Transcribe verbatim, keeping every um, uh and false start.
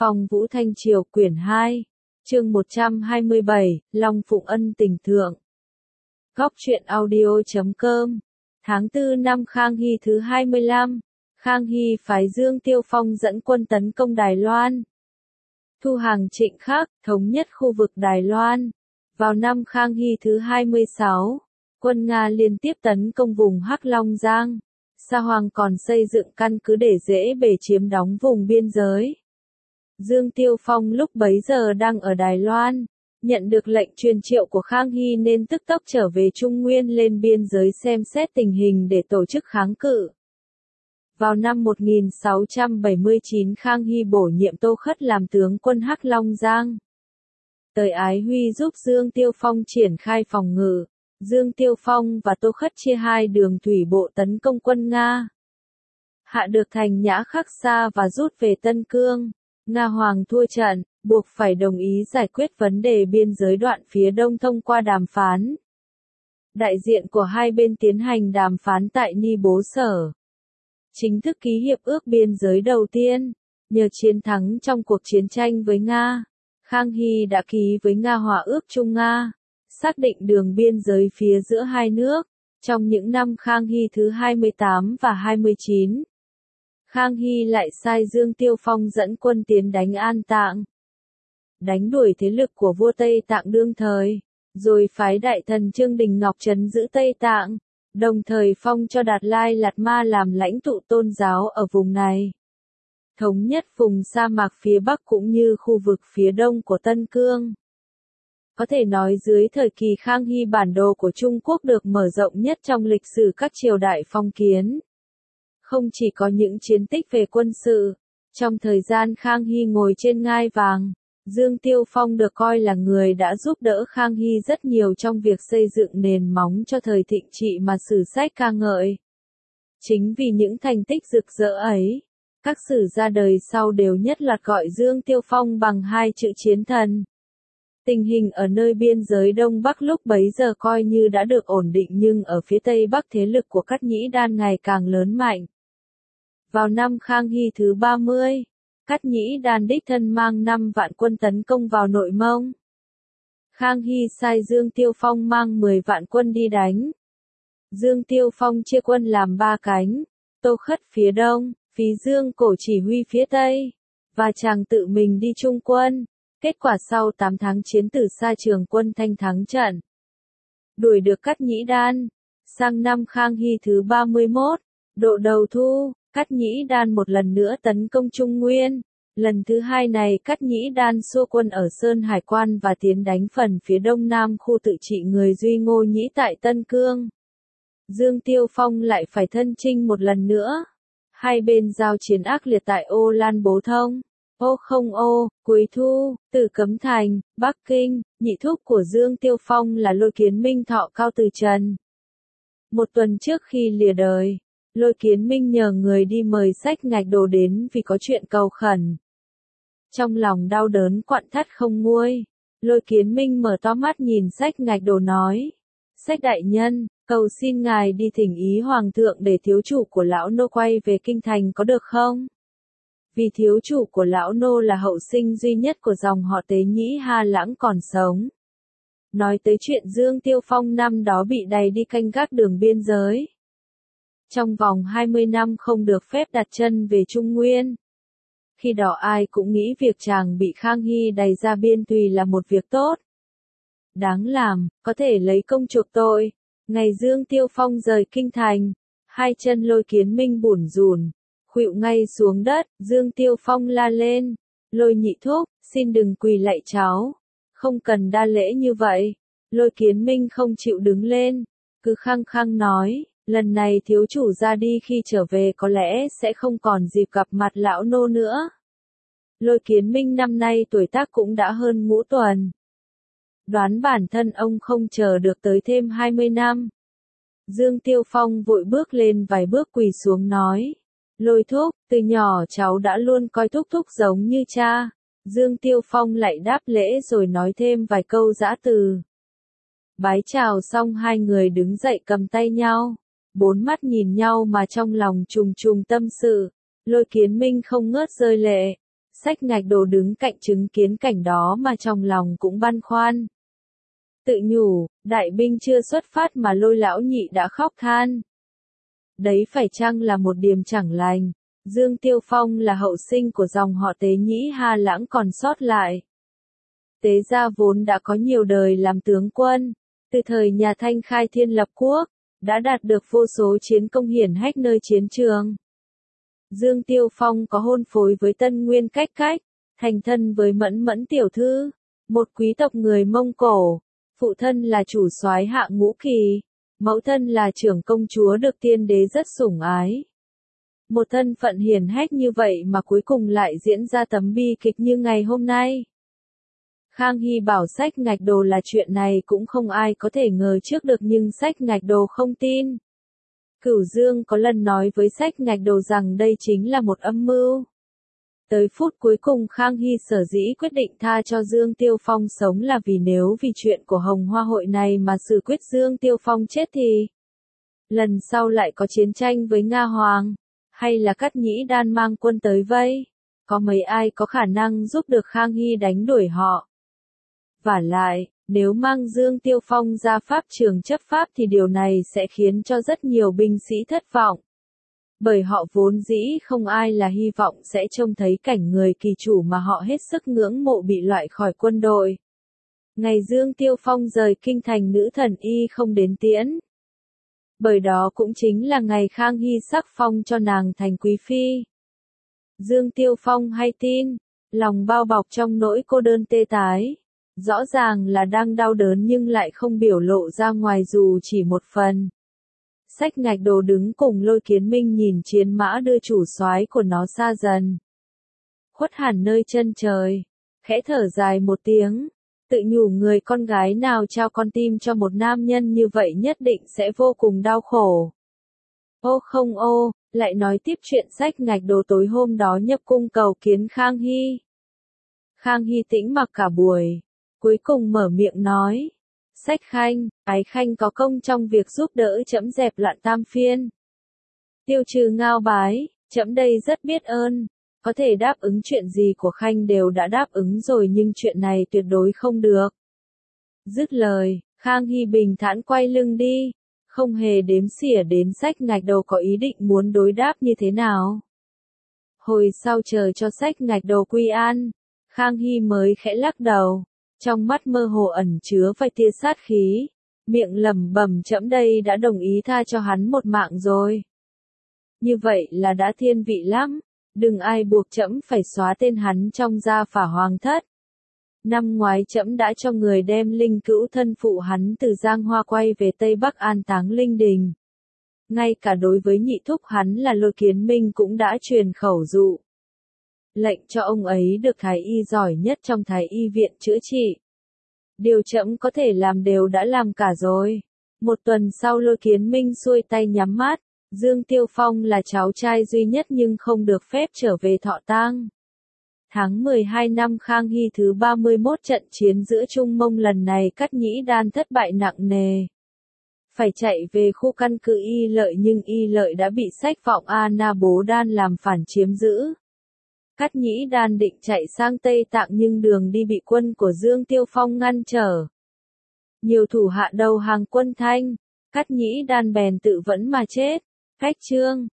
Phong Vũ Thanh Triều quyển hai, chương một trăm hai mươi bảy, Long Phụng Ân Tình Thượng. Góc truyện audio chấm com. Tháng tư năm Khang Hy thứ hai mươi lăm, Khang Hy phái Dương Tiêu Phong dẫn quân tấn công Đài Loan. Thu hàng Trịnh Khắc, thống nhất khu vực Đài Loan. Vào năm Khang Hy thứ hai mươi sáu, quân Nga liên tiếp tấn công vùng Hắc Long Giang. Sa Hoàng còn xây dựng căn cứ để dễ bề chiếm đóng vùng biên giới. Dương Tiêu Phong lúc bấy giờ đang ở Đài Loan, nhận được lệnh truyền triệu của Khang Hy nên tức tốc trở về Trung Nguyên lên biên giới xem xét tình hình để tổ chức kháng cự. Vào năm một nghìn sáu trăm bảy mươi chín Khang Hy bổ nhiệm Tô Khất làm tướng quân Hắc Long Giang. Tời Ái Huy giúp Dương Tiêu Phong triển khai phòng ngự. Dương Tiêu Phong và Tô Khất chia hai đường thủy bộ tấn công quân Nga. Hạ được thành Nhã Khắc Sa và rút về Tân Cương. Nga Hoàng thua trận, buộc phải đồng ý giải quyết vấn đề biên giới đoạn phía đông thông qua đàm phán. Đại diện của hai bên tiến hành đàm phán tại Ni Bố Sở. Chính thức ký hiệp ước biên giới đầu tiên. Nhờ chiến thắng trong cuộc chiến tranh với Nga, Khang Hy đã ký với Nga hòa ước Trung Nga, xác định đường biên giới phía giữa hai nước. Trong những năm Khang Hy thứ hai mươi tám và hai mươi chín, Khang Hy lại sai Dương Tiêu Phong dẫn quân tiến đánh An Tạng, đánh đuổi thế lực của vua Tây Tạng đương thời, rồi phái đại thần Trương Đình Ngọc trấn giữ Tây Tạng, đồng thời phong cho Đạt Lai Lạt Ma làm lãnh tụ tôn giáo ở vùng này. Thống nhất vùng sa mạc phía Bắc cũng như khu vực phía Đông của Tân Cương. Có thể nói dưới thời kỳ Khang Hy bản đồ của Trung Quốc được mở rộng nhất trong lịch sử các triều đại phong kiến. Không chỉ có những chiến tích về quân sự, trong thời gian Khang Hy ngồi trên ngai vàng, Dương Tiêu Phong được coi là người đã giúp đỡ Khang Hy rất nhiều trong việc xây dựng nền móng cho thời thịnh trị mà sử sách ca ngợi. Chính vì những thành tích rực rỡ ấy, các sử gia đời sau đều nhất loạt gọi Dương Tiêu Phong bằng hai chữ chiến thần. Tình hình ở nơi biên giới Đông Bắc lúc bấy giờ coi như đã được ổn định, nhưng ở phía Tây Bắc thế lực của Cát Nhĩ Đan ngày càng lớn mạnh. Vào năm Khang Hy thứ ba mươi, Cát Nhĩ Đan đích thân mang năm vạn quân tấn công vào Nội Mông. Khang Hy sai Dương Tiêu Phong mang mười vạn quân đi đánh. Dương Tiêu Phong chia quân làm ba cánh, Tô Khất phía Đông, Phí Dương Cổ chỉ huy phía Tây, và chàng tự mình đi chung quân. Kết quả sau tám tháng chiến từ Sa Trường quân Thanh thắng trận, đuổi được Cát Nhĩ Đan. Sang năm Khang Hy thứ ba mươi mốt, độ đầu thu, Cát Nhĩ Đan một lần nữa tấn công Trung Nguyên. Lần thứ hai này Cát Nhĩ Đan xua quân ở Sơn Hải Quan và tiến đánh phần phía đông nam khu tự trị người Duy Ngô Nhĩ tại Tân Cương. Dương Tiêu Phong lại phải thân chinh một lần nữa. Hai bên giao chiến ác liệt tại Ô Lan Bố Thông, Ô Không Ô, Cuối Thu, Tử Cấm Thành, Bắc Kinh. Nhị thúc của Dương Tiêu Phong là Lôi Kiến Minh Thọ Cao Từ Trần. Một tuần trước khi lìa đời, Lôi Kiến Minh nhờ người đi mời Sách Ngạch Đồ đến vì có chuyện cầu khẩn. Trong lòng đau đớn quặn thắt không nguôi, Lôi Kiến Minh mở to mắt nhìn Sách Ngạch Đồ nói: Sách đại nhân, cầu xin ngài đi thỉnh ý hoàng thượng để thiếu chủ của lão nô quay về kinh thành có được không? Vì thiếu chủ của lão nô là hậu sinh duy nhất của dòng họ Tế Nhĩ Ha Lãng còn sống. Nói tới chuyện Dương Tiêu Phong năm đó bị đày đi canh gác đường biên giới. Trong vòng hai mươi năm không được phép đặt chân về Trung Nguyên. Khi đó ai cũng nghĩ việc chàng bị Khang Hy đày ra biên tùy là một việc tốt. Đáng làm, có thể lấy công chuộc tội. Ngày Dương Tiêu Phong rời kinh thành, hai chân Lôi Kiến Minh bủn rủn, khuỵu ngay xuống đất. Dương Tiêu Phong la lên: Lôi nhị thúc, xin đừng quỳ lạy cháu, không cần đa lễ như vậy. Lôi Kiến Minh không chịu đứng lên, cứ khăng khăng nói: lần này thiếu chủ ra đi, khi trở về có lẽ sẽ không còn dịp gặp mặt lão nô nữa. Lôi Kiến Minh năm nay tuổi tác cũng đã hơn ngũ tuần. Đoán bản thân ông không chờ được tới thêm hai mươi năm. Dương Tiêu Phong vội bước lên vài bước quỳ xuống nói: Lôi thúc, từ nhỏ cháu đã luôn coi thúc thúc giống như cha. Dương Tiêu Phong lại đáp lễ rồi nói thêm vài câu giã từ. Bái chào xong hai người đứng dậy cầm tay nhau, bốn mắt nhìn nhau mà trong lòng trùng trùng tâm sự. Lôi Kiến Minh không ngớt rơi lệ. Sách Ngạch Đồ đứng cạnh chứng kiến cảnh đó mà trong lòng cũng băn khoăn. Tự nhủ, đại binh chưa xuất phát mà Lôi lão nhị đã khóc than. Đấy phải chăng là một điềm chẳng lành, Dương Tiêu Phong là hậu sinh của dòng họ Tế Nhĩ Hà Lãng còn sót lại. Tế gia vốn đã có nhiều đời làm tướng quân, từ thời nhà Thanh khai thiên lập quốc, đã đạt được vô số chiến công hiển hách nơi chiến trường. Dương Tiêu Phong có hôn phối với Tân Nguyên Cách Cách, thành thân với Mẫn Mẫn tiểu thư, một quý tộc người Mông Cổ, phụ thân là chủ soái Hạ Ngũ Kỳ, mẫu thân là trưởng công chúa được tiên đế rất sủng ái. Một thân phận hiển hách như vậy mà cuối cùng lại diễn ra tấm bi kịch như ngày hôm nay. Khang Hy bảo Sách Ngạch Đồ là chuyện này cũng không ai có thể ngờ trước được nhưng Sách Ngạch Đồ không tin. Cửu Dương có lần nói với Sách Ngạch Đồ rằng đây chính là một âm mưu. Tới phút cuối cùng Khang Hy sở dĩ quyết định tha cho Dương Tiêu Phong sống là vì nếu vì chuyện của Hồng Hoa hội này mà xử quyết Dương Tiêu Phong chết thì lần sau lại có chiến tranh với Nga Hoàng, hay là Cát Nhĩ Đan mang quân tới vây, có mấy ai có khả năng giúp được Khang Hy đánh đuổi họ. Vả lại, nếu mang Dương Tiêu Phong ra pháp trường chấp pháp thì điều này sẽ khiến cho rất nhiều binh sĩ thất vọng. Bởi họ vốn dĩ không ai là hy vọng sẽ trông thấy cảnh người kỳ chủ mà họ hết sức ngưỡng mộ bị loại khỏi quân đội. Ngày Dương Tiêu Phong rời kinh thành nữ thần y không đến tiễn. Bởi đó cũng chính là ngày Khang Hy sắc phong cho nàng thành quý phi. Dương Tiêu Phong hay tin, lòng bao bọc trong nỗi cô đơn tê tái. Rõ ràng là đang đau đớn nhưng lại không biểu lộ ra ngoài dù chỉ một phần. Sách Ngạch Đồ đứng cùng Lôi Kiến Minh nhìn chiến mã đưa chủ soái của nó xa dần. Khuất hẳn nơi chân trời, khẽ thở dài một tiếng, tự nhủ người con gái nào trao con tim cho một nam nhân như vậy nhất định sẽ vô cùng đau khổ. Ô không ô, lại nói tiếp chuyện Sách Ngạch Đồ tối hôm đó nhập cung cầu kiến Khang Hy. Khang Hy tĩnh mặc cả buổi, cuối cùng mở miệng nói. Sách Khanh, ái Khanh có công trong việc giúp đỡ trẫm dẹp loạn Tam Phiên. Tiêu trừ Ngao Bái, trẫm đây rất biết ơn, có thể đáp ứng chuyện gì của Khanh đều đã đáp ứng rồi nhưng chuyện này tuyệt đối không được. Dứt lời, Khang Hy bình thản quay lưng đi, không hề đếm xỉa đến Sách Ngạch Đồ có ý định muốn đối đáp như thế nào. Hồi sau chờ cho Sách Ngạch Đồ quy an, Khang Hy mới khẽ lắc đầu. Trong mắt mơ hồ ẩn chứa vài tia sát khí, miệng lẩm bẩm trẫm đây đã đồng ý tha cho hắn một mạng rồi. Như vậy là đã thiên vị lắm, đừng ai buộc trẫm phải xóa tên hắn trong gia phả hoàng thất. Năm ngoái trẫm đã cho người đem linh cữu thân phụ hắn từ Giang Hoa quay về Tây Bắc an táng linh đình. Ngay cả đối với nhị thúc hắn là Lôi Kiến Minh cũng đã truyền khẩu dụ. Lệnh cho ông ấy được thái y giỏi nhất trong thái y viện chữa trị. Điều trẫm có thể làm đều đã làm cả rồi. Một tuần sau Lôi Kiến Minh xuôi tay nhắm mắt, Dương Tiêu Phong là cháu trai duy nhất nhưng không được phép trở về thọ tang. Tháng mười hai năm Khang Hy thứ ba mươi mốt trận chiến giữa Trung Mông lần này Cát Nhĩ Đan thất bại nặng nề. Phải chạy về khu căn cứ Y Lợi nhưng Y Lợi đã bị Sách Vọng A Na Bố Đan làm phản chiếm giữ. Cát Nhĩ Đan định chạy sang Tây Tạng nhưng đường đi bị quân của Dương Tiêu Phong ngăn trở. Nhiều thủ hạ đầu hàng quân Thanh, Cát Nhĩ Đan bèn tự vẫn mà chết. Cách chương